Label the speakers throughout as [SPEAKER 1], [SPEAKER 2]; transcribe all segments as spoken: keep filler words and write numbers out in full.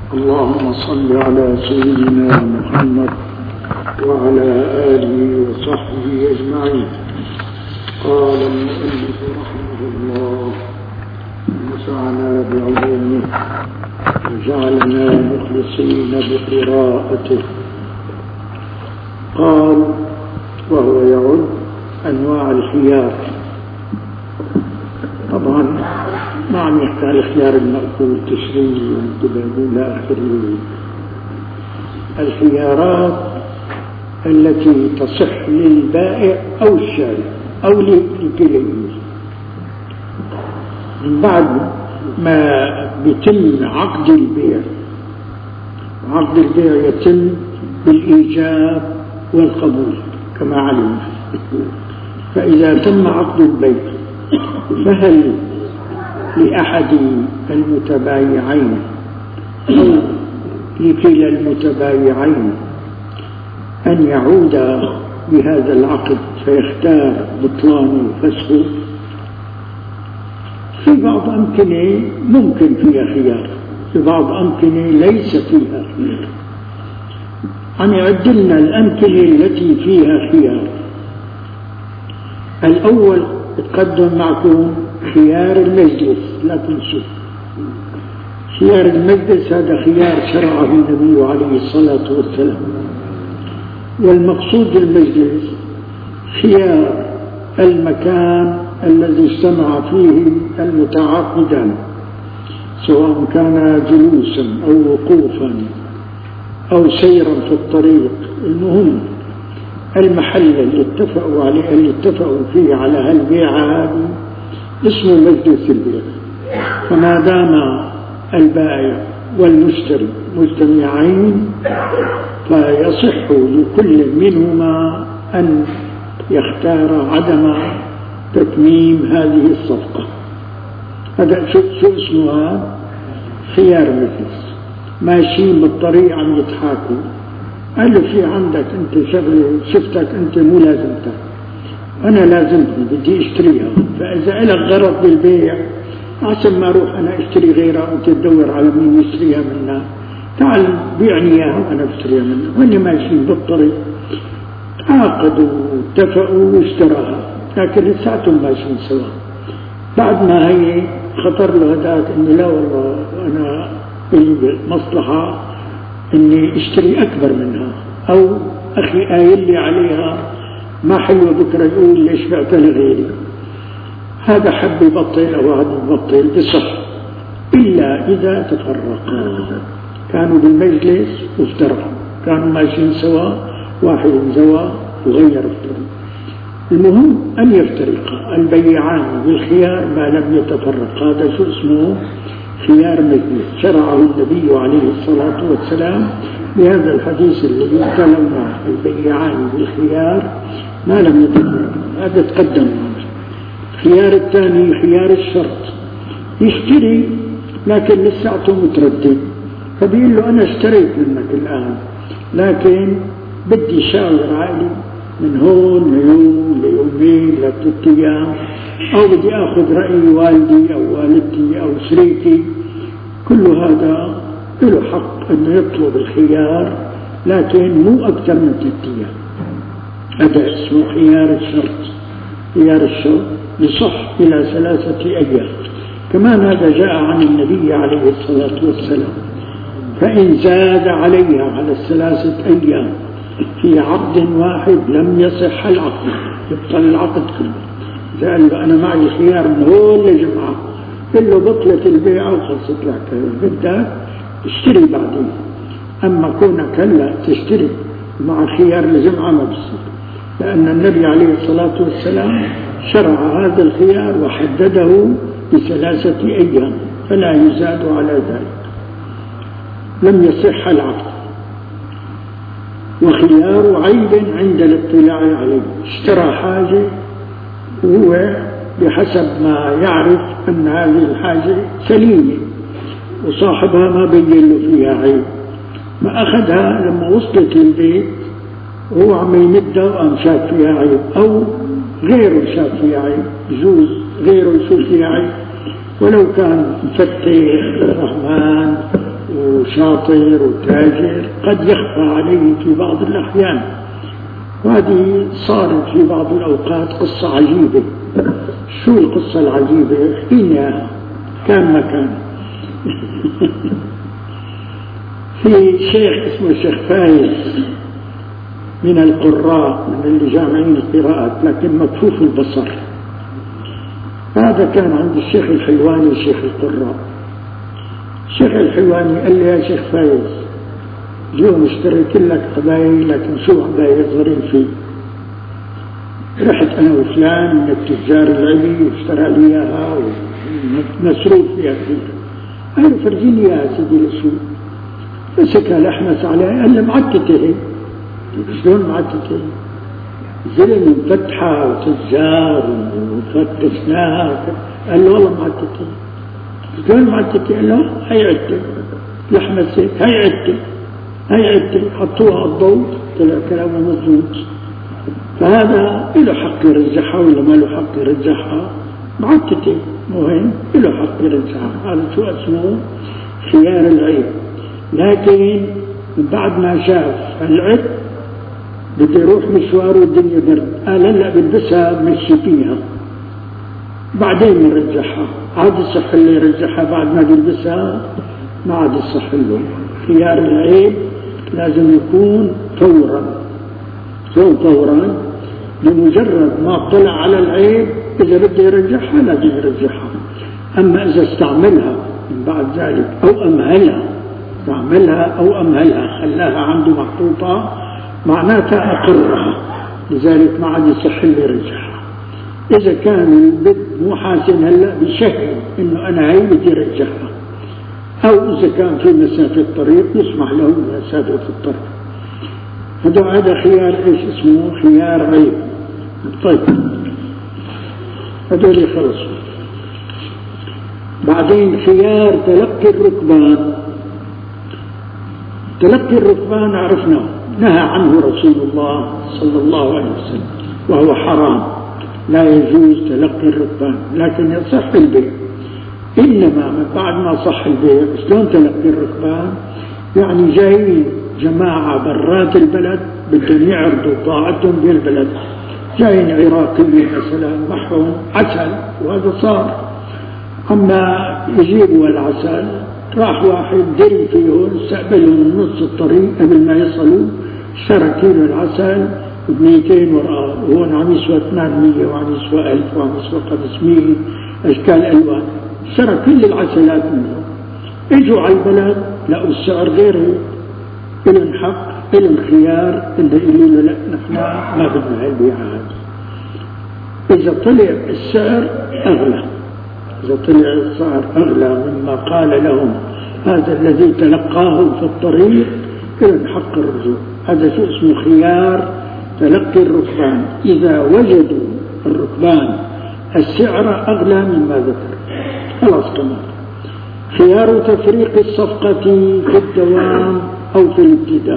[SPEAKER 1] اللهم صل على سيدنا محمد وعلى آله وصحبه أجمعين. قال المؤلف رحمه الله: نفعنا بعلومه وجعلنا مخلصين بقراءته. قال: وهو يعد أنواع الخيار. طبعا ما عم يحكي على الخيار المأكول تشريعي وانتباه إلى آخره. الخيارات التي تصح للبائع أو الشاري أو لكليهما من بعد ما بيتم عقد البيع. عقد البيع يتم بالإيجاب والقبول كما علمنا. فإذا تم عقد البيع فهل لأحد المتبايعين أو لكلا المتبايعين أن يعود بهذا العقد فيختار بطلانه وفسخه؟ في بعض أمكنة ممكن فيها خيار، في بعض أمكنة ليس فيها خيار. عم يعد لنا الأمكنة التي فيها خيار. الأول تقدم معكم خيار المجلس، لا تنسوا خيار المجلس. هذا خيار شرعه النبي عليه الصلاة والسلام، والمقصود بالمجلس خيار المكان الذي اجتمع فيه المتعاقدان، سواء كان جلوسا أو وقوفا أو سيرا في الطريق. المهم المحل اللي اتفقوا عليه اللي اتفقوا فيه على هالبيعة هذه اسمه مجلس البيع. فما دام البائع والمشتري مجتمعين فيصح لكل منهما أن يختار عدم تتميم هذه الصفقة. هذا شو شو اسمها؟ خيار مجلس. ماشيين بالطريق عم يضحكوا، قال له في عندك انت شغله شفتك انت مو لازمتك، انا لازمتني بدي اشتريها، فاذا لك غرض بالبيع عشان ما اروح انا اشتري غيرها وانت تدور على مين يشتريها منا، تعال بيعني اياها وانا بشتريها منها. واني ماشيين بالطريق تعاقدوا واتفقوا واشتراها، لكن لساتهم ماشيين سوا. بعد ما هي خطر له هذاك اني لا والله انا لي مصلحه اني اشتري اكبر منها، او اخي قايل لي عليها ما حلوه بكره يقول ليش بعتها لغيري. هذا حب يبطل او هذا يبطل بصح، الا اذا تفرقا. كانوا بالمجلس وافترقوا، كانوا ماشيين سوا، واحد زوى وغير الطريق. المهم ان يفترقا البيعان بالخيار ما لم يتفرق. هذا شو اسمه؟ خيار مجلس، شرعه النبي عليه الصلاة والسلام بهذا الحديث الذي تكلمنا: البيعان بالخيار ما لم يتفرق. هذا تقدم. الخيار الثاني خيار الشرط، يشتري لكن لساته متردد، فبيقول له أنا اشتريت منك الآن لكن بدي شاور عائلي من هون ليوم ليومين لثلاث أيام، أو بدي أخذ رأي والدي أو والدتي أو شريكي. كل هذا له حق أنه يطلب الخيار لكن مو أكثر من ثلاث أيام. هذا اسمه خيار الشرط. خيار الشرط يصح إلى ثلاثة أيام. كمان هذا جاء عن النبي عليه الصلاة والسلام: فإن زاد عليها على الثلاثة أيام في عقد واحد لم يصح العقد، يبطل العقد كله. إذا قال له أنا معي خيار من هون لجمعة، قل له بطلت البيعة وخلصت لك، بدك اشتري بعدين. أما كونك هلا تشتري مع خيار لجمعة ما بصير، لأن النبي عليه الصلاة والسلام شرع هذا الخيار وحدده بثلاثة أيام فلا يزاد على ذلك، لم يصح العقد. وخيار عيب عند الاطلاع عليه، اشترى حاجة وهو بحسب ما يعرف أن هذه الحاجة سليمة وصاحبها ما بين له فيها عيب، ما أخذها لما وصلت للبيت وهو عم يمدها وقام شاف فيها عيب، أو غيره شاف فيها عيب، يجوز غيره يشوف فيها عيب ولو كان مفتح الرحمن وشاطر وتاجر قد يخفى عليه في بعض الأحيان، وهذه صارت في بعض الأوقات قصة عجيبة. شو القصة العجيبة؟ احكينا كان مكان في شيخ اسمه الشيخ فايز من القراء من اللي جامعين القراءات لكن مكفوف البصر. هذا كان عند الشيخ الحلواني شيخ القراء. الشيخ الحلواني قال لي يا شيخ فايز اليوم اشتريت لك عباية لكن شو عباية صغيرين فيه. رحت أنا وفلان من التجار العلي واشترى لي إياها ومسروف فيها كثير. قال فرجيني إياها سيدي الأسود. مسكها الأحمس عليها قال لي معتته هي. شلون معتته؟ زلم مفتحة وتجار وفتشناها. قال له والله معتته. شلون معتته؟ قال له هي عدة. الأحمس هيك هي عدة هي عدة. حطوها على الضوء طلع كلامه مضبوط. فهذا له حق يرجحها ولا ما له حق يرجحها؟ معتته مهم له حق يرجحها. هذا شو اسمه؟ خيار العيب. لكن من بعد ما شاف العيب بده يروح مشوار والدنيا برد، قال هلا بلبسها بمشي فيها بعدين يرجحها. عاد يصح اللي يرجحها بعد ما بيلبسها ما عاد يصح له. خيار العيب لازم يكون فورا. شو فورا؟ بمجرد ما اطلع على العيب إذا بده يرجحها لازم يرجحها. أما إذا استعملها من بعد ذلك أو أمهلها استعملها أو أمهلها خلاها عنده محطوطة معناتها أقرها، لذلك ما عاد يصح اللي يرجحها. إذا كان البد مو حاسن هلا بشكل إنه أنا هي بدي أرجحها، أو إذا كان في مسافة طريق يسمح له مسافة الطريق. هذا هذا خيار ايش اسمه؟ خيار عيب. طيب هذول خلصوا. بعدين خيار تلقي الركبان. تلقي الركبان عرفنا نهى عنه رسول الله صلى الله عليه وسلم وهو حرام، لا يجوز تلقي الركبان، لكن يصح البيع. إنما من بعد ما صح البيع شلون تلقي الركبان؟ يعني جايين جماعة برات البلد بدهم يعرضوا طاعتهم بالبلد، جايين عراقيين مثلا محهم عسل وهذا صار. أما يجيبوا العسل راح واحد دري فيهم استقبلوا من نص الطريق قبل ما يصلوا اشترى كيلو العسل بمئتين ورقة، وهون عم يسوى ثمانمية وعم يسوى ألف وعم يسوى خمسمية أشكال ألوان. اشترى كل العسلات منهم. اجوا على البلد لقوا السعر غير هيك. إلهم حق إلهم خيار اللي يقولوا له لا نحن ما بدنا هالبيعة. إذا طلع السعر أغلى إذا طلع السعر أغلى مما قال لهم هذا الذي تلقاه في الطريق إلهم حق الرجوع. هذا شو اسمه؟ خيار تلقي الركبان. إذا وجدوا الركبان السعر أغلى مما ذكر خلاص كمان. خيار تفريق الصفقة في الدوام أو في الابتداء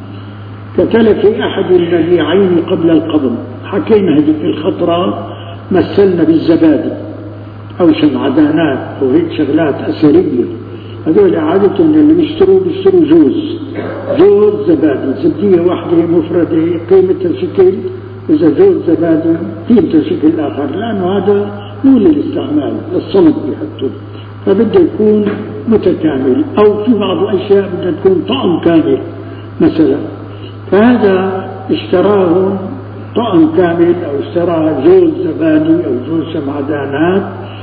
[SPEAKER 1] كتلف أحد المبيعين قبل القبض. حكينا هذه الخطرة مثلنا بالزبادي أو شمعدانات أو هيك شغلات أثرية. هذول عادة اللي بيشتروا بيشتروا جوز جوز زبادي، زبدية واحدة مفردة قيمتها شكل، إذا جوز زبادي قيمتها شكل آخر، لأنه هذا مو للاستعمال للصمت بحطه، فبده يكون متكامل. أو في بعض الأشياء بدها تكون طعم كامل مثلا، فهذا اشتراه طعم كامل أو اشترى جوز زبادي أو جوز شمعدانات.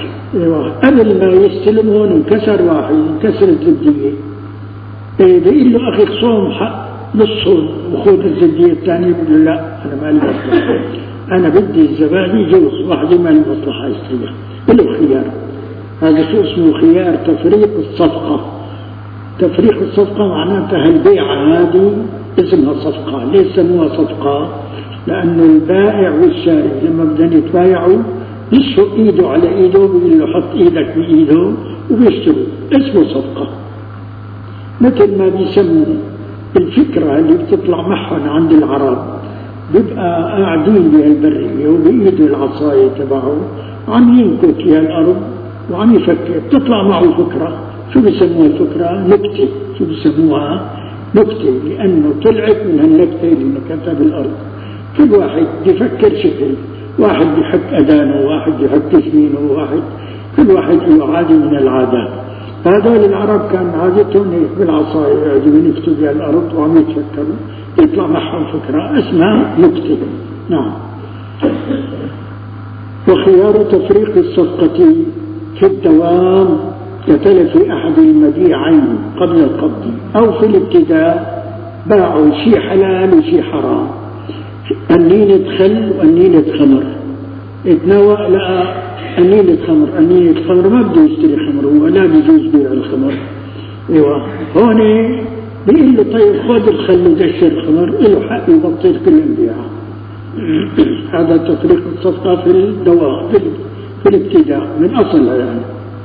[SPEAKER 1] قبل ما يستلمون انكسر واحد انكسر الزبدية، بيقول له أخي صوم حق نصهم وخذ الزبدية الثانية. بيقول له لا أنا ما لي مصلحة، أنا بدي الزبادي جوز واحدة ما لي مصلحة يشتريها. له خيار. هذا شو اسمه؟ خيار تفريق الصفقة. تفريق الصفقة معناتها البيعة هذه اسمها صفقة. ليش سموها صفقة؟ لأن البائع والشاري لما بدهم يتبايعوا يشفق إيده على إيده ويقول له حط إيدك بإيده وبيشتروا، اسمه صفقة. مثل ما بيسموا الفكرة اللي بتطلع معهم عند العرب، بيبقى قاعدين بهالبرية وبإيده العصاية تبعه عم ينكت فيها الأرض وعم يفكر، تطلع معه فكرة شو بيسموها الفكرة؟ نكتة. شو بيسموها؟ نكتة، لأنه طلعت من هالنكتة اللي نكتها بالأرض. كل واحد يفكر شكل، واحد يحط أذانه، واحد يحط تسمينه، واحد كل واحد له عادة من العادات. هذول العرب كان عادتهم هيك بالعصاية يعجبون يكتبوا بها الأرض وعم يتفكروا، يطلع معهم فكرة اسمها نكتة. نعم. وخيار تفريق الصفقة في الدوام كتلف أحد المبيعين قبل القبض أو في الابتداء، باعوا شيء حلال وشيء حرام، أنينة خل وأنينة خمر، اتنوى لقى أنينة خمر، أنينة خمر ما بده يشتري خمر ولا بيجوز بيع الخمر. ايوه هون بيقول له طيب خذ الخل ودشر الخمر، له حق يبطل كل البيعة. هذا تفريق الصفقة في الدواء في الابتداء من أصلها يعني.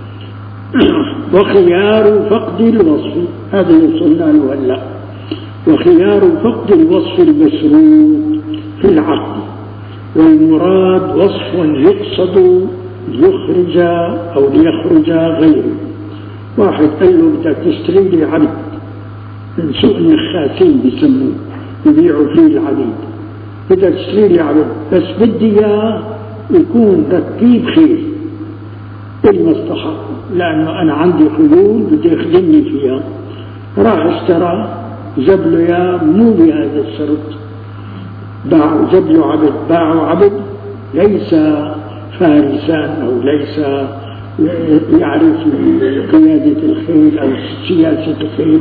[SPEAKER 1] وخيار فقد الوصف، هذا يوصلنا له هلا. وخيار فقد الوصف المشروط في العقد، والمراد وصف يقصد ليخرج أو ليخرج غيره. واحد قال له بدك تشتري لي عبد من سوق النخاسين بيسموه، يبيعوا فيه العبيد، بدك تشتري لي عبد بس بدي اياه يكون ركيب خيل بالمصلحة، لأنه أنا عندي خيول بدي يخدمني فيها. راح اشترى، جاب له اياه مو بهذا الشرط، باعوا جاب له عبد، باعوا عبد ليس فارسان أو ليس يعرف قيادة الخيل أو سياسة الخيل،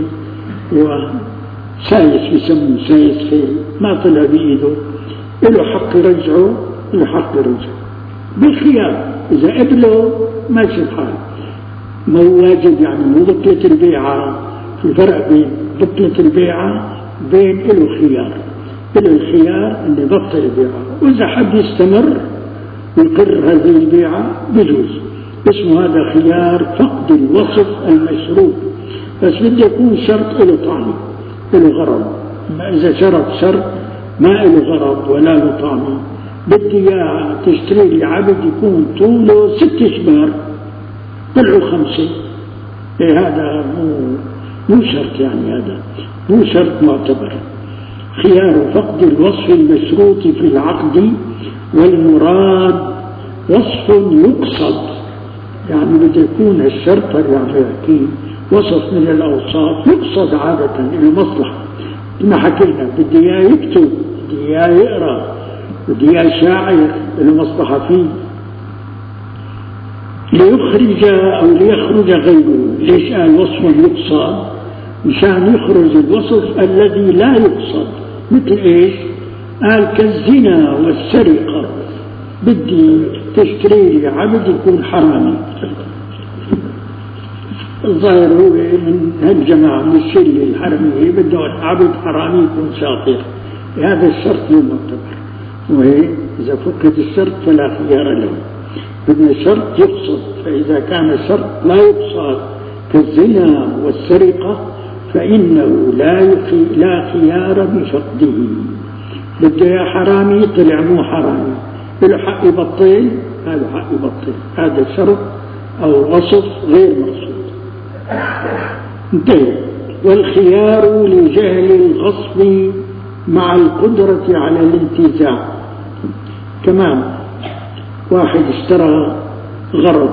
[SPEAKER 1] وسايس بيسموه سايس خيل، ما طلع بإيده، له حق يرجعه، له حق يرجعه بالخيار. إذا قبله ماشي الحال، ما هو واجب يعني مو بطلة البيعة. في فرق بين بطلة البيعة بين له خيار، له الخيار أن يبطل البيعة، وإذا حب يستمر ويقر هذه البيعة بجوز. اسمه هذا خيار فقد الوصف المشروط، بس بده يكون شرط له طعم له غرض. ما إذا شرط شرط ما له غرض ولا له طعم، بدي اياه تشتري لي عبد يكون طوله ست شبار طلعوا خمسة، إيه هذا مو مو شرط، يعني هذا مو شرط معتبر. خيار فقد الوصف المشروط في العقد، والمراد وصف يقصد، يعني بده يكون الشرط يعني يحكي وصف من الأوصاف يقصد عادة للمصلحة. ما حكينا بدي اياه يكتب، بدي اياه يقرأ، بدي اياه شاعر، المصلحة فيه. ليخرج أو ليخرج غيره. ليش قال وصف يقصد؟ مشان يخرج الوصف الذي لا يقصد. مثل ايش؟ قال كالزنا والسرقة، بدي تشتري لي عبد يكون حرامي. الظاهر هو من هالجماعة من الشلة الحرمية بده عبد حرامي يكون شاطر، هذا الشرط مو معتبر. وهي إذا فقد الشرط فلا خيار له، بدنا شرط يقصد. فإذا كان الشرط لا يقصد كالزنا والسرقة فإنه لا لا خيار بفقده. بده يا حرامي طلع مو حرامي، له حق يبطل، هذا حق يبطل، هذا شرط أو وصف غير مقصود. انتهى. والخيار لجهل الغصب مع القدرة على الانتزاع. كمان واحد اشترى غرض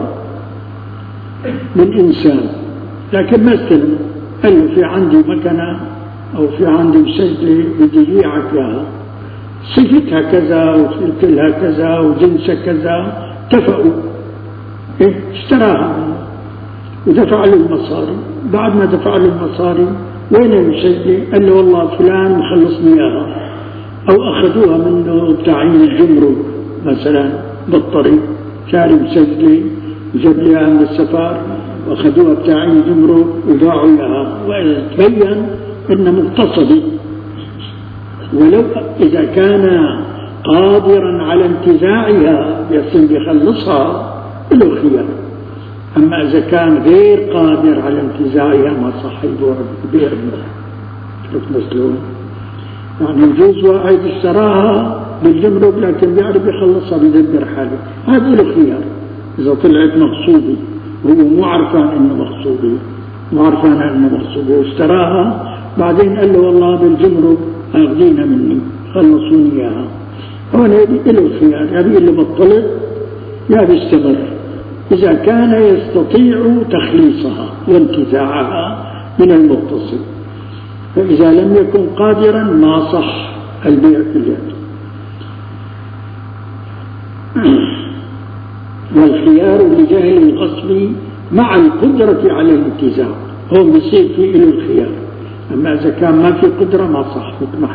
[SPEAKER 1] من إنسان لكن ما استلم، قال له في عندي مكنة أو في عندي مسجلة بدي يبيعك إياها، صفتها كذا وشكلها كذا وجنسها كذا، اتفقوا، إيه اشتراها ودفع له المصاري. بعد ما دفع له المصاري وين المسجلة؟ قال له والله فلان مخلصني إياها، أو أخذوها منه بتعيين الجمرك مثلا بالطريق، شاري مسجلة وجاب لي إياها من السفار وأخذوها بتعيين الجمرك وباعوا إياها، وإذا تبين إنه مغتصبة. ولو إذا كان قادرا على انتزاعها يصير بيخلصها له خيار. أما إذا كان غير قادر على انتزاعها ما صح يبيع بيع شوف مسلون. يعني يجوز واحد اشتراها بالجمرك لكن بيعرف يخلصها بدبر حاله، هذا له خيار إذا طلعت مغصوبة وهو مو عرفان إنه مغصوبة، وعرفان أنه مغصوبة واشتراها، بعدين قال له والله بالجمرك أخذينا مني خلصوني إياها. هون يبي له الخيار، يبي اللي بطلت يا بيستمر إذا كان يستطيع تخليصها وانتزاعها من المتصل، فإذا لم يكن قادرا ما صح البيع كلياته. والخيار لجهل الغصب مع القدرة على الانتزاع، هو بيصير فيه له الخيار، أما إذا كان ما في قدرة ما صح متمحك.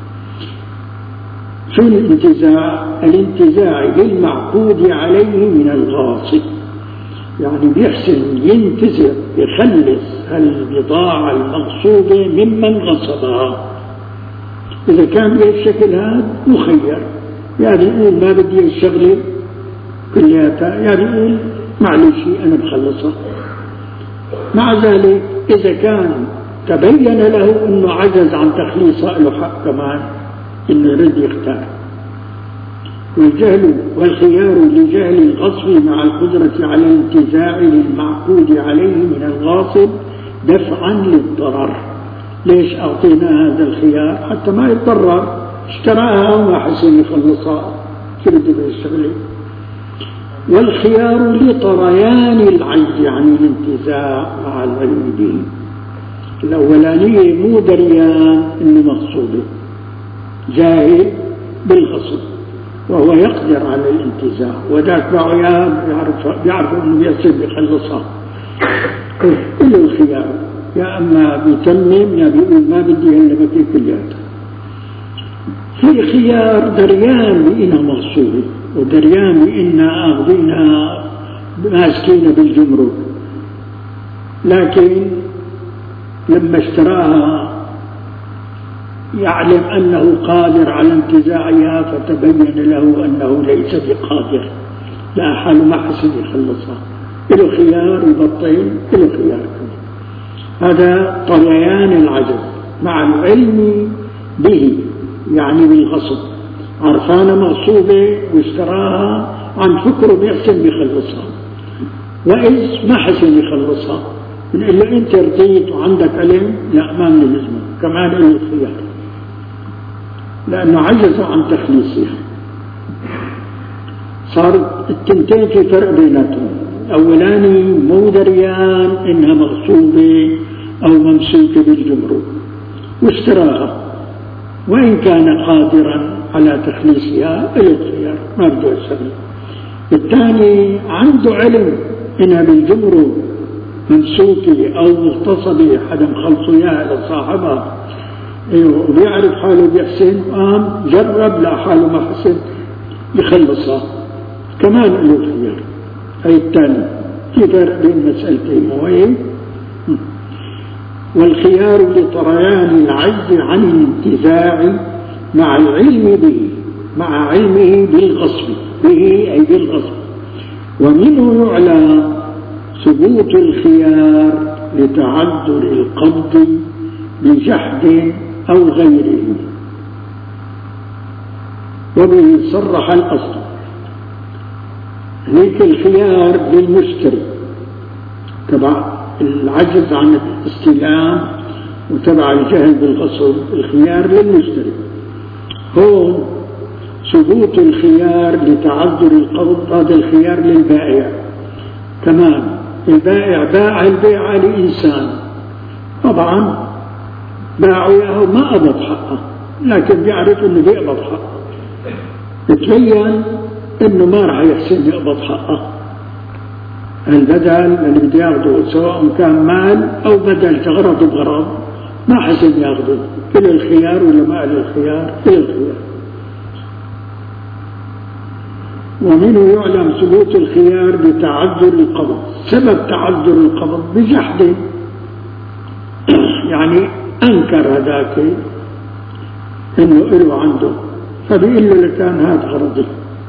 [SPEAKER 1] شو الانتزاع؟ الانتزاع للمعقود عليه من الغاصب، يعني بيحسن ينتزع يخلص البضاعة المغصوبة ممن غصبها. إذا كان بهالشكل هذا مخير، يعني يقول ما بدي الشغلة كلياتها، يعني يقول معلش أنا بخلصها. مع ذلك إذا كان تبين له أنه عجز عن تخليصها له حق كمان إنه يرد يختار. والجهل والخيار لجهل الغصب مع القدرة على الانتزاع للمعقود عليه من الغاصب دفعا للضرر. ليش أعطينا هذا الخيار؟ حتى ما يتضرر، اشتراها وما حسن يخلصها كرد بالشغلة. والخيار لطريان العجز عن الانتزاع مع العلم به. الأولانية مو دريان إنه مقصوده، جاهل بالغصب وهو يقدر على الانتزاع، وذاك بعيان بيعرف بيعرف انه بيصير بيخلصها. له الخيار، يا اما بيتمم يا بيقول ما بدي الا بكي كلياتها. في خيار دريان بانها مغصوبه ودريان بانها اخذينها ماسكينها بالجمرك، لكن لما اشتراها يعلم أنه قادر على انتزاعها، فتبين له أنه ليس بقادر، لا حال ما حسن يخلصها، له خيار يبطل، له خيار. هذا طريان العجز مع العلم به، يعني بالغصب، عرفانة مغصوبة واشتراها عن فكره بيحسن بيخلصها، وإذ ما حسن يخلصها بنقول له أنت رضيت وعندك علم، لا ما نلزمه، كمان له الخيار لأنه عجز عن تخليصها. صار التنتين في فرق بيناتهم، الأولاني مو دريان إنها مغصوبة أو ممسوكة بالجمرك واشتراها، وإن كان قادرا على تخليصها له الخيار ما بده يسوي. الثاني عنده علم إنها بالجمرك ممسوكة أو مغتصبة، حدا مخلصه إياها لصاحبها وبيعرف حاله بيحسن، قام جرب لا حاله ما حسن يخلصها، كمان له خيار. هي الثاني في فرق بين مسألتين وهي والخيار لطريان العجز عن الانتزاع مع العلم به، مع علمه بالغصب به أي بالغصب. ومنه يعلى ثبوت الخيار لتعذر القبض بجحد أو غيره، وبه صرح الأصل. هيك الخيار للمشتري تبع العجز عن الاستلام وتبع الجهل بالغصب، الخيار للمشتري. هون ثبوت الخيار لتعذر القبض، هذا الخيار للبائع كمان. البائع باع البيعة لإنسان، طبعا باعوا إياه ما قبض حقه، لكن بيعرف إنه بيقبض حقه، بتبين إنه ما راح يحسن يقبض حقه. البدل اللي بده ياخده سواء كان مال أو بدل تغرض بغرض ما حسن ياخده، إلى الخيار ولا ما إلى الخيار؟ إلى الخيار. ومنه يعلم ثبوت الخيار بتعذر القبض. سبب تعذر القبض بجحده، يعني أنكر هذاك إنه إله عنده، فبيقول له لكان هذا غرضي،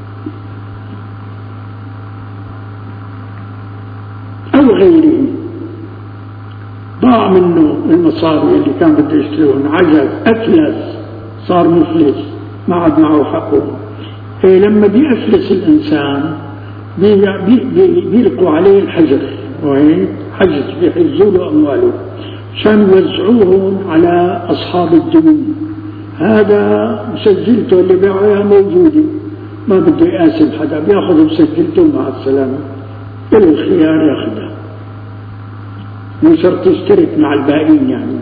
[SPEAKER 1] أو غيره ضاع منه المصاري اللي كان بده يشتريهم، عجز أفلس صار مفلس ما عاد معه حقه. لما بيأفلس الإنسان بيلقوا عليه الحجر، وهيك حجز بيحجزوا له أمواله عشان يوزعوهم على أصحاب الديون. هذا مسجلته اللي بيعها موجودة، ما بده يقاسم حدا، بياخذ مسجلته مع السلامة، له الخيار ياخذها، مو شرط يشترك مع الباقين. يعني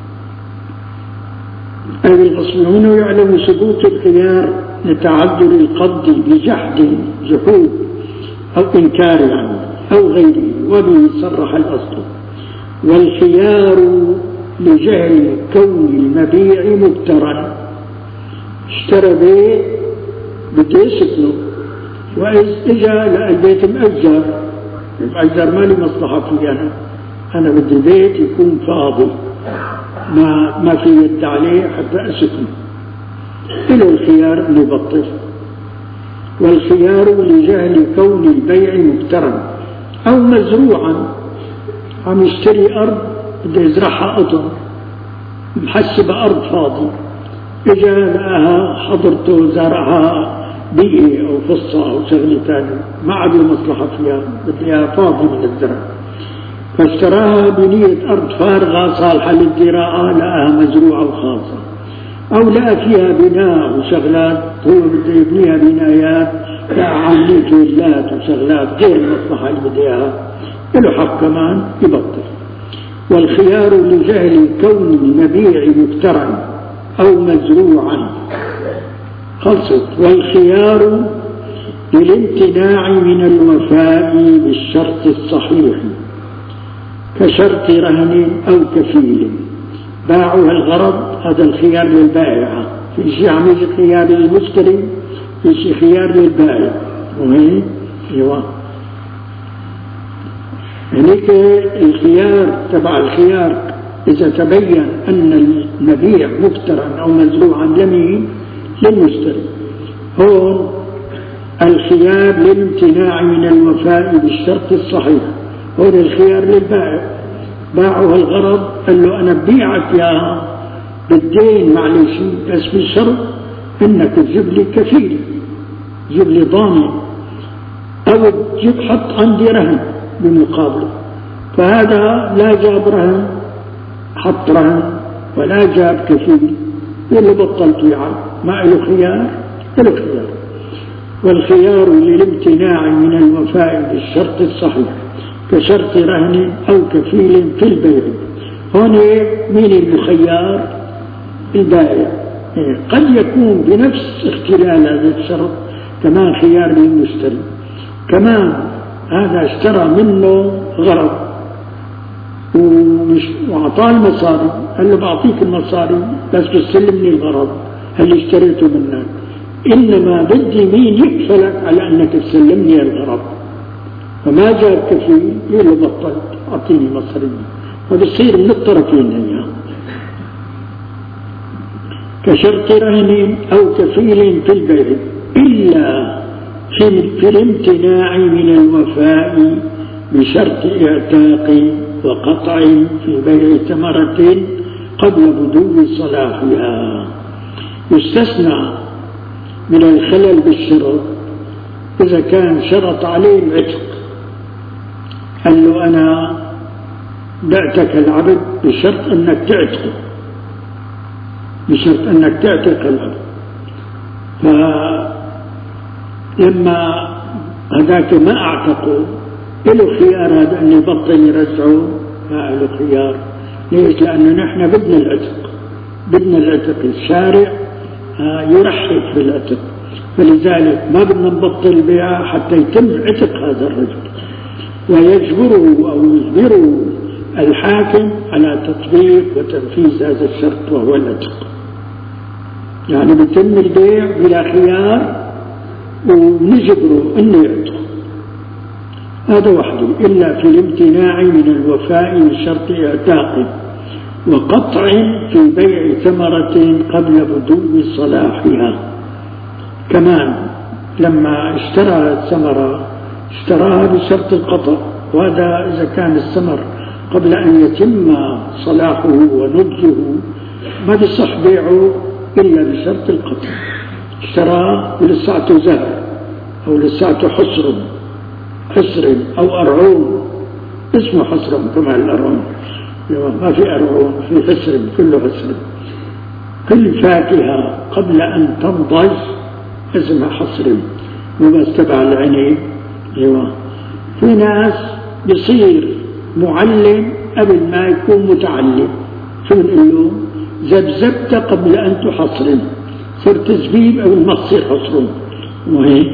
[SPEAKER 1] أي المصلحون يعلم ثبوت الخيار لتعذر القبض بجحد جحود أو إنكار يعني أو غيره، وبه صرح الأصل. والخيار لجهل كون المبيع مبترا، اشترى بيت بده يسكنه، وإذ إجا لقى البيت مأجر، مأجر ما لي مصلحة فيه، أنا أنا بدي بيت يكون فاضي ما ما في يد عليه حتى أسكنه، له الخيار اللي يبطل. والخيار لجهل كون البيع مبترا أو مزروعا، عم يشتري أرض بده يزرعها قطن، محسب أرض فاضي، إجا لقاها حضرته زرعها بيئة أو فصة أو شغلة ثانية ما عاد له مصلحة فيها، بدها فاضي من الزرع، فاشتراها بنية أرض فارغة صالحة للزراعة، لقاها مزروعة وخاصة، أو لقى فيها بناء وشغلات هو بده يبنيها بنايات، لقى عملية فيلات وشغلات غير المصلحة اللي بده إياها، له حق كمان يبطل. والخيار لجهل كون المبيع مبترا أو مزروعا خلصت. والخيار للامتناع من الوفاء بالشرط الصحيح كشرط رهن أو كفيل، باعها الغرض، هذا الخيار للبائع، في شيء عميل خيار للمشتري، في شيء خيار للبائع، وهي ايوه هنيك الخيار تبع الخيار إذا تبين أن المبيع مبترا أو مزروعا لمين؟ للمشتري. هون الخيار للامتناع من الوفاء بالشرط الصحيح، هون الخيار للبائع، باعها الغرض قال له أنا ببيعك يا بالدين معلش، بس بالشرط إنك تجيب لي كفيل، تجيب لي ضامن، أو تجيب حط عندي رهن بمقابله. فهذا لا جاب رهن حط رهن ولا جاب كفيل، اللي بطلت يعني ما له خيار، له خيار. والخيار للامتناع من الوفاء بالشرط الصحيح كشرط رهن أو كفيل في البيع. هون مين المخيار؟ البائع. قد يكون بنفس اختلال هذا الشرط كمان خيار للمشتري، كمان هذا اشترى منه غرض وأعطاه المصاري، قال له بعطيك المصاري بس تسلمني الغرض اللي اشتريته منك، إنما بدي مين يكفلك على أنك تسلمني الغرض، فما جاب كفيل يقول له بطلت أعطيني مصاري، وبصير من الطرفين هي كشرط رهن أو كفيل في البيع، إلا في الامتناع من الوفاء بشرط اعتاق وقطع في بيع ثمرة قبل بدو صلاحها. يستثنى من الخلل بالشرط إذا كان شرط عليه العتق، قال له أنا بعتك العبد بشرط أنك تعتقه، بشرط أنك تعتق العبد، فلما هذاك ما أعتقه له خيار هذا أن يبطل يرجعه، ما له خيار. ليش؟ لأنه نحن بدنا العتق، بدنا العتق، الشارع يرحب في العتق، فلذلك ما بدنا نبطل بيعه حتى يتم عتق هذا الرجل، ويجبره أو يجبره الحاكم على تطبيق وتنفيذ هذا الشرط وهو العتق. يعني بيتم البيع بلا خيار ونجبره أنه يعتق، هذا وحده، إلا في الامتناع من الوفاء بشرط اعتاق وقطع في بيع ثمرة قبل بدو صلاحها. كمان لما اشترى الثمرة اشتراها بشرط القطع، وهذا إذا كان الثمر قبل أن يتم صلاحه ونضجه ما بيصح بيعه إلا بشرط القطع. اشتراه ولساته زهر أو لساته حسر حسر أو أرعون اسمه حصرم كما الأرعون، ما في أرعون، في حسرم، كله حسرم. كل فاكهة قبل أن تنضج اسمها حصرم، وبس تبع العنب. ايوه. في ناس بيصير معلم قبل ما يكون متعلم، شو نقول له؟ زبزبت قبل أن تحصرم، صرت زبيب قبل ما تصير حصرم. وهيك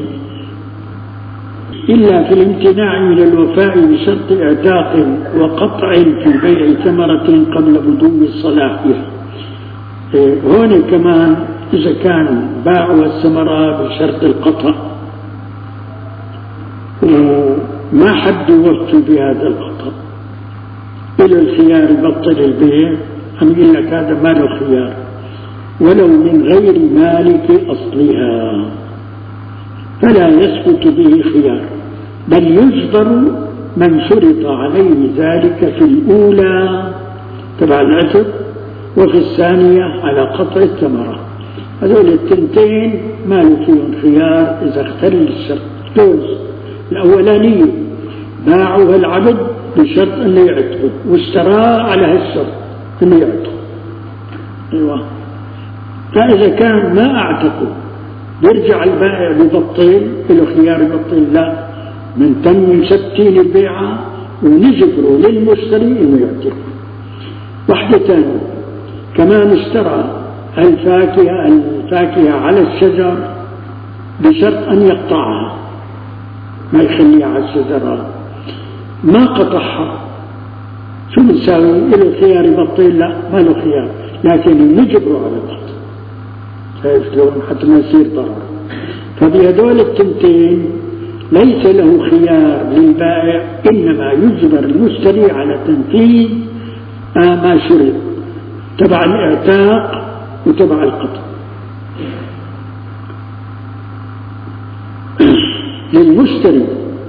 [SPEAKER 1] إلا في الامتناع من الوفاء بشرط اعتاق وقطع في بيع ثمرة قبل بدو صلاحها. هون كمان إذا كان باعوا الثمرة بشرط القطع وما حد يوفي بهذا القطع، إلى الخيار يبطل البيع، أم يقول لك هذا ما له خيار ولو من غير مالك أصلها، فلا يسقط به خيار، بل يجبر من شرط عليه ذلك في الأولى تبع العتق وفي الثانية على قطع الثمرة. هذول التنتين ما له فيهم خيار إذا اختل الشرط. جوز الأولانية باعوها العبد بشرط أنه يعتقه واشتراه على هالشرط أنه يعتقه. أيوة. فإذا كان ما أعتقه يرجع البائع ببطل، له خيار يبطل؟ لا، من تم يسكين البيعة ونجبره للمشتري انه يعتق. واحدة ثانية كمان اشترى الفاكهة الفاكهة على الشجر بشرط ان يقطعها، ما يخليها على الشجرة، ما قطعها، شو بنساوي؟ له خيار يبطل؟ لا، ما له خيار، لكن نجبره على القطع. شايف شلون؟ حتى ما يصير ضرر. فبهذول التنتين ليس له خيار للبائع، إنما يجبر المشتري على تنفيذ ما شرط تبع الاعتاق وتبع القطع. للمشتري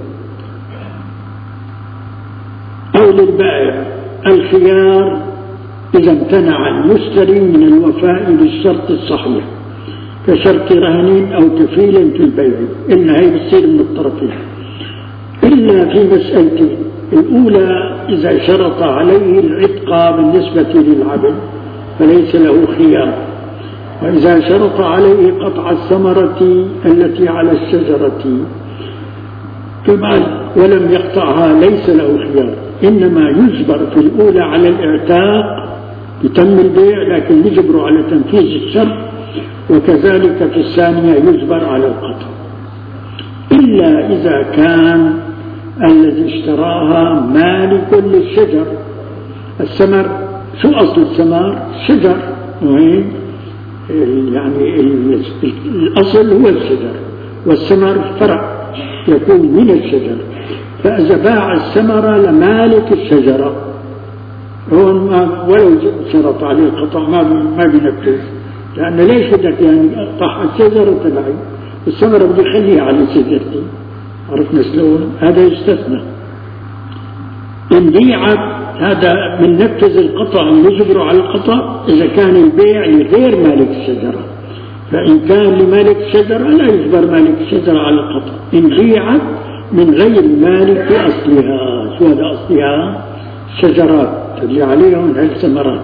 [SPEAKER 1] أو للبائع الخيار إذا امتنع المشتري من الوفاء بالشرط الصحيح كشرط رهن أو كفيل في البيع، إن هي بتصير من الطرفين، إلا في مسألتين. الأولى إذا شرط عليه العتق بالنسبة للعبد فليس له خيار، وإذا شرط عليه قطع الثمرة التي على الشجرة كمان ولم يقطعها ليس له خيار، إنما يجبر في الأولى على الاعتاق يتم البيع، لكن يجبر على تنفيذ الشرط، وكذلك في الثانية يجبر على القطع، إلا إذا كان الذي اشتراها مالك للشجر. الثمر شو أصل الثمر؟ شجر، وهي يعني الأصل هو الشجر، والثمر فرع يكون من الشجر. فإذا باع الثمرة لمالك الشجرة هون ولو شرط عليه القطع ما ما بينفذ، لأنه ليش بدك يعني أقطع الشجرة تبعي، الثمرة بدي أخليها على شجرتي. عرفنا شلون؟ هذا يستثنى. إن بيعت هذا من نفذ القطع يجبر على القطع إذا كان البيع لغير مالك الشجرة، فإن كان لمالك الشجرة لا يجبر مالك الشجرة على القطع. إن بيعت من غير مالك أصلها، شو هذا أصلها؟ الشجرات اللي عليهم الثمرات.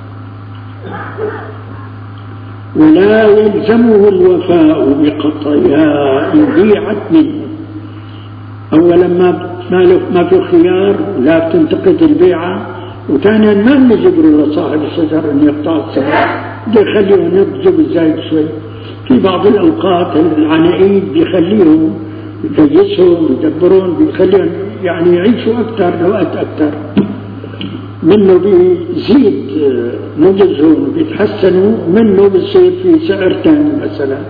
[SPEAKER 1] ولا يلزمه الوفاء بقطعها إن بيعت منه. أولا ما ما في خيار، لا بتنتقد البيعة، وثانيا ما بنجبر لصاحب الشجر أن يقطع الثمرات، بده يخليهم يبذوا بالزايد شوي. في بعض الأوقات العناقيد بيخليهم يكيسهم يدبرون، بيخليهم يعني يعيشوا أكثر لوقت أكثر، منه بيزيد نضجهم بيتحسنوا، منه بيصير في سعر ثاني مثلا،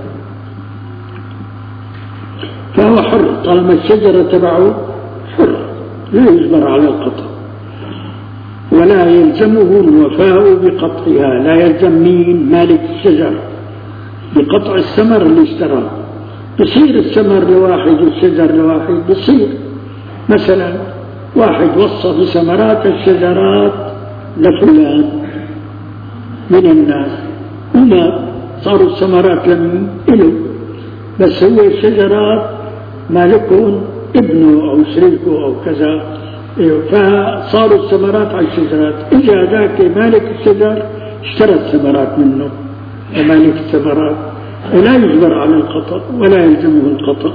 [SPEAKER 1] فهو حر طالما الشجرة تبعه حر لا يجبر على القطع. ولا يلزمه الوفاء بقطعها، لا يلزم مين؟ مالك الشجر بقطع الثمر اللي اشتراه. بصير الثمر لواحد والشجر لواحد، بصير مثلا واحد وصى بثمرات الشجرات لفلان من الناس وما صاروا الثمرات لمن إله، بس هو الشجرات مالكهم ابنه أو شريكه أو كذا، فصاروا الثمرات على الشجرات. إجا ذاك مالك الشجر اشترى الثمرات منه، ومالك الثمرات ولا يجبر على القطع ولا يلزمه القطع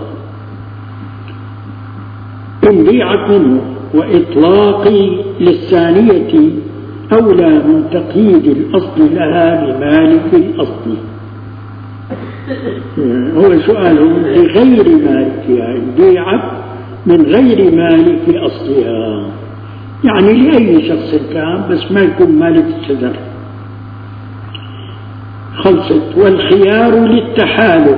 [SPEAKER 1] إن بيعت منه. وإطلاقي للثانية أولى من تقييد الأصل لها لمالك الأصل. هو سؤاله لغير مالكها، بيعت من غير مالك أصلها، يعني لأي شخص كان بس ما يكون مالك الشجر. خلصت. والخيار للتحالف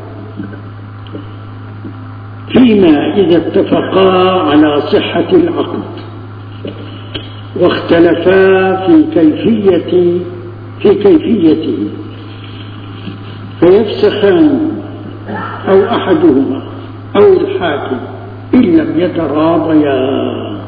[SPEAKER 1] فيما إذا اتفقا على صحة العقد واختلفا في كيفية في كيفيته فيفسخان أو أحدهما أو الحاكم إن لم يتراضيا.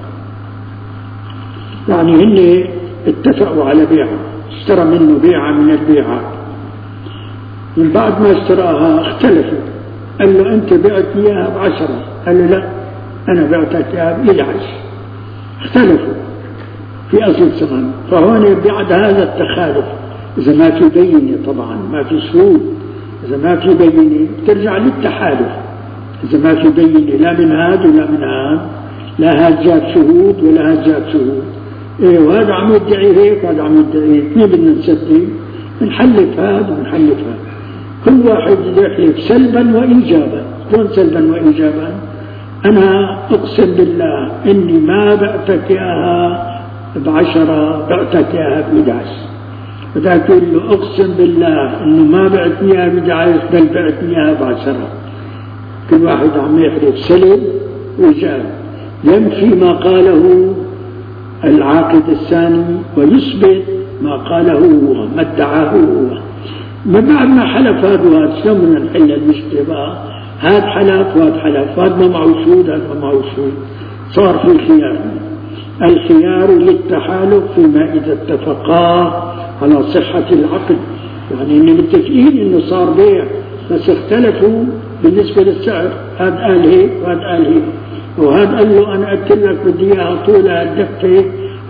[SPEAKER 1] يعني هن اتفقوا على بيعة، اشترى منه بيعة من البيعات، من بعد ما اشتراها اختلفوا، قال له أنت بعت إياها بعشرة، قال له لا أنا بعتك إياها بإحدى عشر، اختلفوا في أصل الثمن. فهون بعد هذا التخالف إذا ما في بينة، طبعا ما في شهود، إذا ما في بينة ترجع للتحالف. إذا ما في بينة لا من هذا ولا من هذا، لا هذا جاب شهود ولا هذا جاب شهود، إيه وهذا عم يدعي هيك وهذا عم يدعي هيك، مين بدنا نصدق؟ بنحلف هذا ونحلف هذا، كل واحد يحلف سلبا وإيجابا. كون سلبا وإيجابا، أنا أقسم بالله إني ما بعتك إياها بعشرة، بعتك إياها بإحدى عشر. بدأ تقول له أقسم بالله إنه ما بعت إياها بإحدى عشر بل بعت إياها بعشرة. كل واحد عم يحلف سلب وإيجاب، ينفي ما قاله العاقد الثاني ويثبت ما قاله هو، ما ادعاه هو. ما بعد ما حلف هذا وهذا شلون بدنا نحل المشكلة بقى؟ هذا حلف وهذا حلف، هذا ما معه شهود هذا ما معه شهود، صار في خيار. الخيار للتحالف فيما إذا اتفقا على صحة العقد، يعني إن متفقين إنه صار بيع بس اختلفوا بالنسبة للسعر، هذا قال هيك وهذا قال هيك، وهذا قال له أنا قلت لك بدي إياها طولها الدفة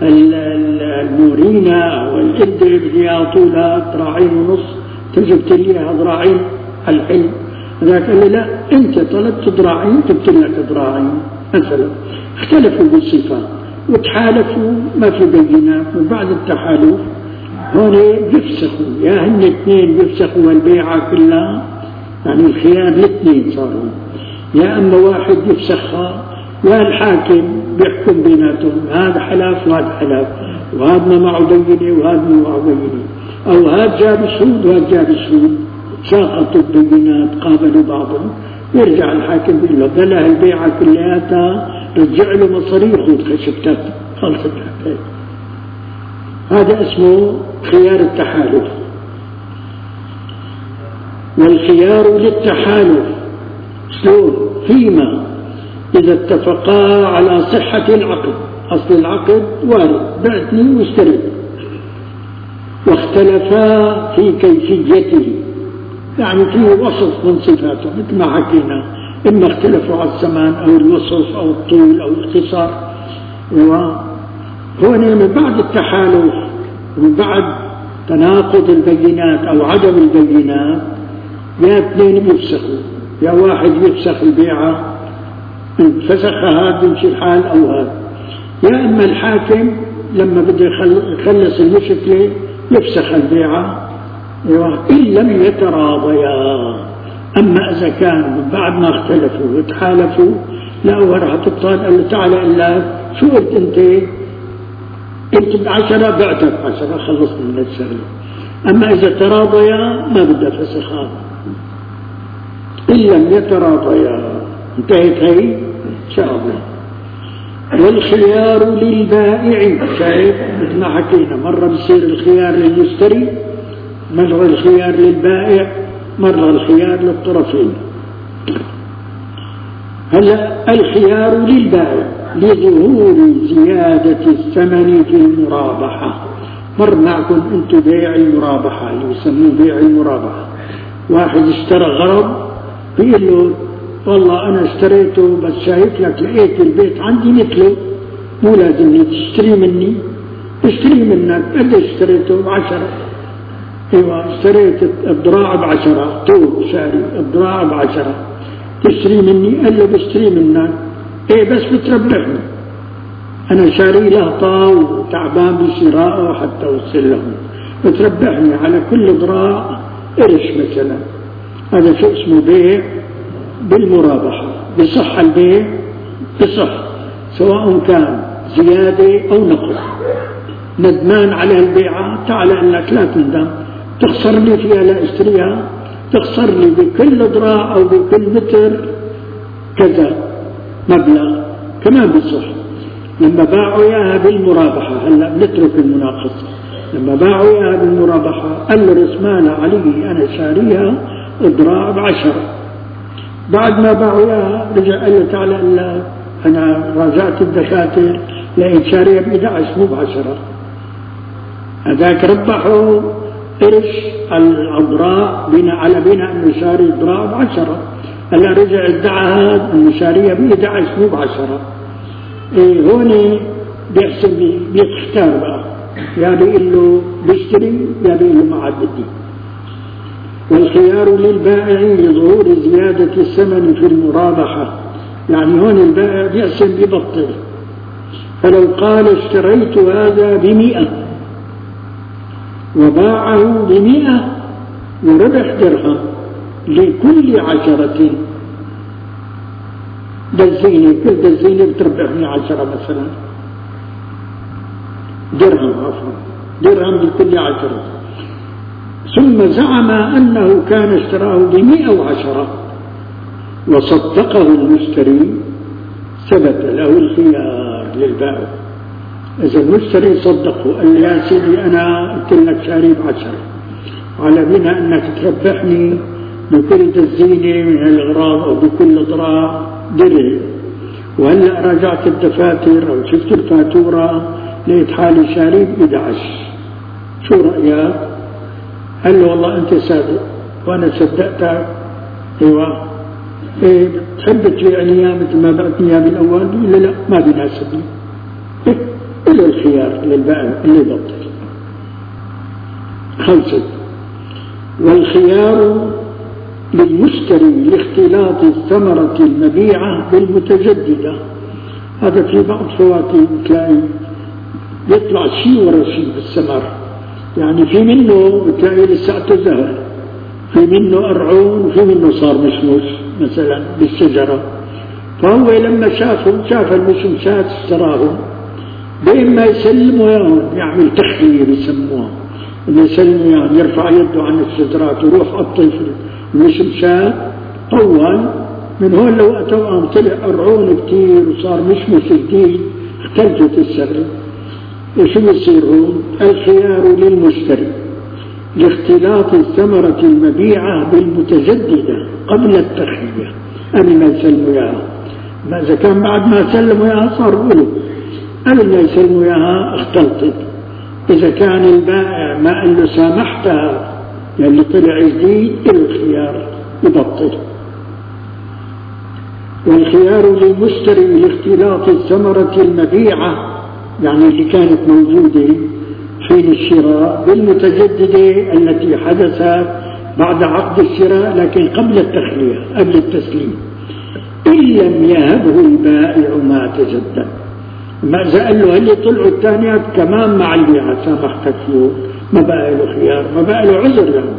[SPEAKER 1] المورينا والإبدة بدي إياها طولها ذراعين ونص، تجبت لي إياها ذراعين الحلم. هذاك قال لي لا أنت طلبت ذراعين جبت لك ذراعين مثلا. اختلفوا بالصفات وتحالفوا، ما في بينات. وبعد التحالف هون بيفسخوا، يا هن اثنين بيفسخوا البيعة كلها، يعني الخيار الاثنين صاروا، يا أما واحد يفسخها يا الحاكم بيحكم بيناتهم، هذا حلاف وهذا حلاف، وهذا ما معه بينة وهذا ما معه بينة، أو هذا جاب شهود وهذا جاب شهود، ساقطوا البينات قابلوا بعضهم، يرجع الحاكم بيقول له بلا البيعة كلياتها رجع له مصاريخه وخشبتات، خلصت الحكاية. هذا اسمه خيار التحالف. والخيار للتحالف شلون؟ فيما إذا اتفقا على صحة العقد، أصل العقد وارد بعتني واشتريت، واختلفا في كيفيته، يعني فيه وصف من صفاته مثل ما حكينا، إما اختلفوا على الزمان أو الوصف أو الطول أو الاختصار. هون من بعد التحالف ومن بعد تناقض البينات أو عدم البينات، يا اثنين يفسخوا، يا واحد يفسخ البيعة فسخ هذا يمشي الحال أو هذا، يا إما الحاكم لما بده يخلص المشكلة يفسخ البيعة إن لم يتراضيا. أما إذا كان بعد ما اختلفوا وتحالفوا لا ورها تبطل، قال له تعالى إلا شو قلت أنت؟ أنت بعشرة بعتك عشرة، خلصنا من السنة. أما إذا تراضيا ما بدها فسخ هذا إن لم يتراضيا. انتهت هي إن شاء الله. والخيار للبائع، شايف مثل ما حكينا، مرة بصير الخيار للمشتري، مرة الخيار للبائع، مرة الخيار للطرفين. هلا الخيار للبائع لظهور زيادة الثمن في المرابحة. مر معكم انتم بيع المرابحة اللي يسموه بيع المرابحة. واحد اشترى غرض بيقول له والله أنا اشتريته بس شايف لك لقيت البيت عندي مثله مو لازم تشتري مني، اشتري منك. قد اشتريته؟ بعشرة. ايوه اشتريت الذراع بعشرة، طول شاري الذراع بعشرة، تشتري مني؟ قال له بشتري منك. ايه بس بتربحني، انا شاري له طاو تعبان بشرائه حتى اوصل له، بتربحني على كل ذراع قرش مثلا. هذا شو اسمه؟ بيع بالمرابحة. بصح البيع؟ بصح، سواء كان زيادة أو نقص. ندمان على البيعة، تعال أنك لا تندم، تخسر لي فيها لا اشتريها، تخسر لي بكل ذراع أو بكل متر كذا مبلغ، كمان بصح. لما باعوا إياها بالمرابحة، هلأ نترك المناقصة، لما باعوا إياها بالمرابحة قال له رسمالة علي أنا شاريها ذراع بعشرة. بعد ما باعوا إياها رجع قال له تعال ألا أنا راجعت الدفاتر لقيت شاريها ب إحدى عشر مو بعشرة. هذاك ربحوا قرش الأذراع بناء على بناء أنه شاري ذراع بعشرة. هلا رجع ادعى هذا أنه شاريها ب إحدى عشر مو بعشرة. إيه هون بيحسب بيختار بقى، يا بيقول له بيشتري يا بيقول له ما عاد بدي. والخيار للبائع لظهور زيادة الثمن في المرابحة، يعني هون البائع بيحسب بيبطل. فلو قال اشتريت هذا بمئة وباعه بمئة وربح درهم لكل عشرة، دزيني كل دزيني بتربحني عشرة مثلا، درهم عفوا درهم لكل عشرة، ثم زعم أنه كان اشتراه بمئة وعشرة وصدقه المشتري، ثبت له الخيار للبائع. إذا المشتري صدقه قال لي يا سيدي أنا قلت لك شاري بعشرة، على بناء أنك تربحني بكل دزينة من الأغراض أو بكل ذراع درهم، وهلا راجعت الدفاتر أو شفت الفاتورة لقيت حالي شاري ب إحدى عشر، شو رأيك؟ قال له والله أنت صادق وأنا صدقتك. أيوة إيه بتحب تبيعني إياه مثل ما بعتني إياه بالأول؟ بيقول له لا ما بيناسبني. إيه له الخيار للبائع اللي يبطل. خلصت. والخيار للمشتري لاختلاط الثمرة المبيعة بالمتجددة. هذا في بعض فواكه تلاقي يطلع شيء ورا شيء بالثمر، يعني في منه تلاقي لساته زهر، في منه أرعون، وفي منه صار مشموش مثلا بالشجرة. فهو لما شافهم شاف المشمشات اشتراهم، بين ما يسلموا اياهم يعمل تخيير يسموها، اللي يسلموا يعني يرفع يده عن الشجرات ويروح قطف المشمشات. طول من هون لو أتوهم طلع أرعون كتير وصار مشمش جديد، اختلفت السر. وشو بيصير هون؟ الخيار للمشتري لاختلاط الثمرة المبيعة بالمتجددة قبل التخلية، قبل ما يسلموا إياها. ما إذا كان بعد ما سلموا إياها صار غلو، قبل ما يسلموا إياها اختلطت. إذا كان البائع ما قال له سامحتها اللي طلع جديد، الخيار يبطل. والخيار للمشتري لاختلاط الثمرة المبيعة، يعني اللي كانت موجودة حين الشراء، بالمتجددة التي حدثت بعد عقد الشراء لكن قبل التخلية قبل التسليم، إن لم يهبه البائع ما تجدد. ما إذا قال له هل طلعوا الثانيات كمان مع البيعة سامحتك فيه، ما بقى له خيار، ما بقى له عذر له.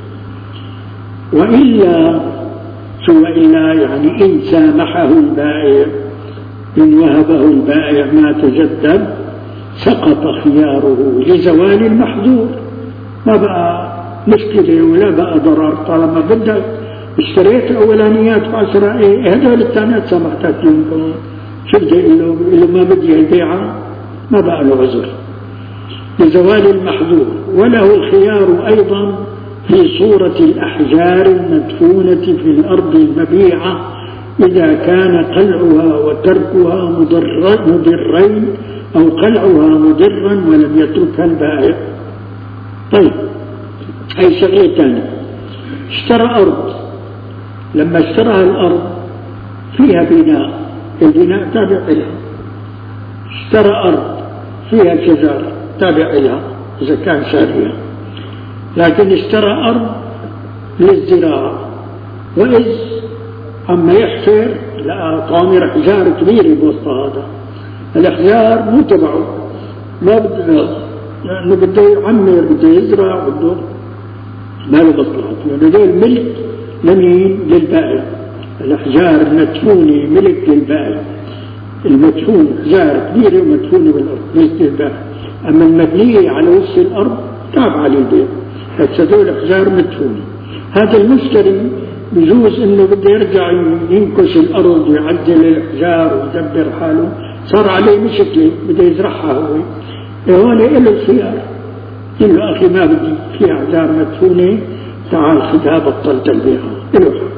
[SPEAKER 1] وإلا شو إلا يعني إن سامحه البائع، إن وهبه البائع ما تجدد سقط خياره لزوال المحظور، ما بقى مشكلة ولا بقى ضرر. طالما بدك اشتريت الأولانيات بعشرة، إيه هدول الثانيات سامحتك يمكن، شو بدي يقول له؟ بيقول له ما بدي البيعة، ما بقى له عذر لزوال المحظور. وله الخيار أيضا في صورة الأحجار المدفونة في الأرض المبيعة إذا كان قلعها وتركها مضرين أو قلعها مضرا ولم يتركها البائع. طيب هاي شغلة ثانية. اشترى أرض، لما اشتراها الأرض فيها بناء، البناء تابع لها، اشترى أرض فيها شجر تابع لها إذا كان شاريها، لكن اشترى أرض للزراعة، وإذ أما يحفر لقى طامر أحجار كبيرة بوسط هذا، الأحجار مو تبعه، ما بده، لأنه بده يعمر، بده يزرع، بده ما له مصلحة، لأنه دول ملك لمين؟ للبائع. الأحجار المدفونة ملك للبائع، المدفون أحجار كبيرة ومدفونة بالأرض ملك للبائع، أما المبنية على وش الأرض تابعة للبيع، بس هذول أحجار مدفونة. هذا المشتري بجوز إنه بده يرجع ينكش الأرض ويعدل الأحجار ويدبر حاله، صار عليه مشكلة بده يزرعها هو، هون له الخيار، يقول له أخي ما بدي في أحجار مدفونة، تعال خذها بطلت البيع، له حق.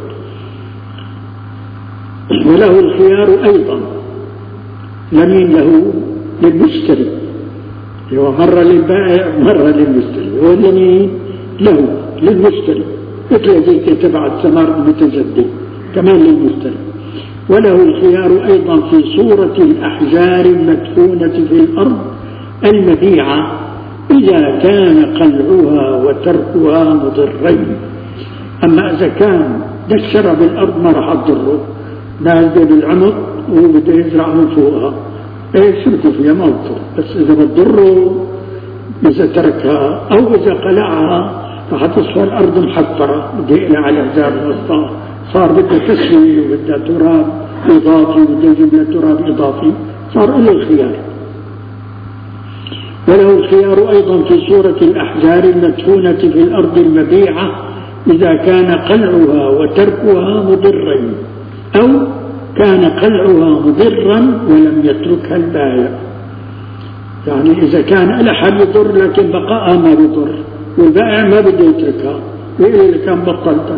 [SPEAKER 1] وله الخيار أيضا، لمين له؟ للمشتري، هو مرة للبائع مرة للمشتري، هو لمين؟ له للمشتري، مثل ذيك تبع الثمر المتجدد كمان للمشتري. وله الخيار أيضا في صورة الأحجار المدفونة في الأرض المبيعة إذا كان قلعها وتركها مضرين. أما إذا كان دشر بالأرض ما راح تضره، نازل بالعمق وهو بده يزرع من فوقها، ايش شركوا فيها ما بضر، بس إذا بتضره إذا تركها أو إذا قلعها راح تصفى الأرض محفرة، بده يقلع على أحجار الوسطى، صار بده تسوية وبده تراب إضافي وبده يجيب له تراب إضافي، صار له الخيار. وله الخيار أيضا في صورة الأحجار المدفونة في الأرض المبيعة إذا كان قلعها وتركها مضرين، أو كان قلعها مضرا ولم يتركها البائع. يعني إذا كان لها يضر لكن بقائها ما بيضر، والبائع ما بده يتركها، وإلى اللي كان بطلتها.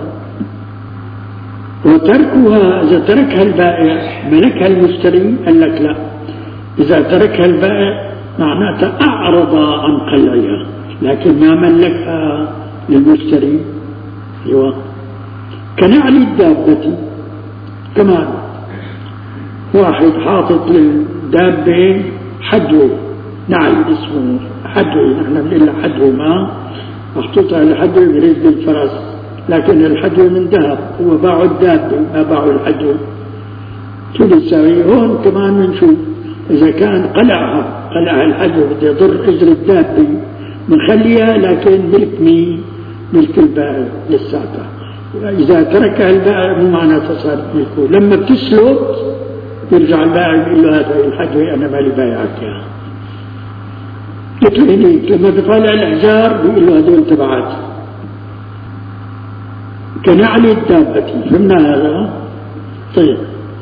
[SPEAKER 1] وتركها إذا تركها البائع ملكها المشتري، قال لك لا، إذا تركها البائع معناتها أعرض عن قلعها لكن ما ملكها للمشتري. أيوة. كنعل الدابة كمان، واحد حاطط للدابة حدوة، نعل اسمه حدوة، نحن بنقول حدوة ما محطوطة على حدوة بريد الفرس، لكن الحدوة من ذهب، هو باعوا الدابة ما باعوا الحدوة. شو بيساوي؟ هون كمان بنشوف إذا كان قلعها قلعها الحدوة بده يضر إجر الدابة منخليها، لكن ملك مين؟ ملك البائع للساعة. إذا تركها البائع مو معناتها صارت ملكه، لما بتسلط يرجع البائع يقول له هذا الحدوة أنا مالي بايعك إياها. مثل هنيك لما بيطالع الأحجار بيقول له هذول تبعاتي. كنعل الدابة، فهمنا هذا؟ طيب.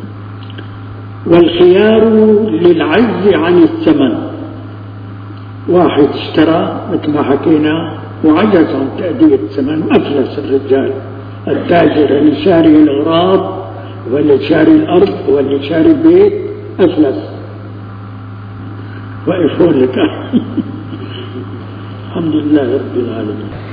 [SPEAKER 1] والخيار للعجز عن الثمن، واحد اشترى مثل ما حكينا وعجز عن تأدية الثمن، أفلس الرجال، التاجر اللي شاري الأغراض واللي شاري الأرض واللي شاري البيت أفلس، وقفون لك. الحمد لله رب العالمين.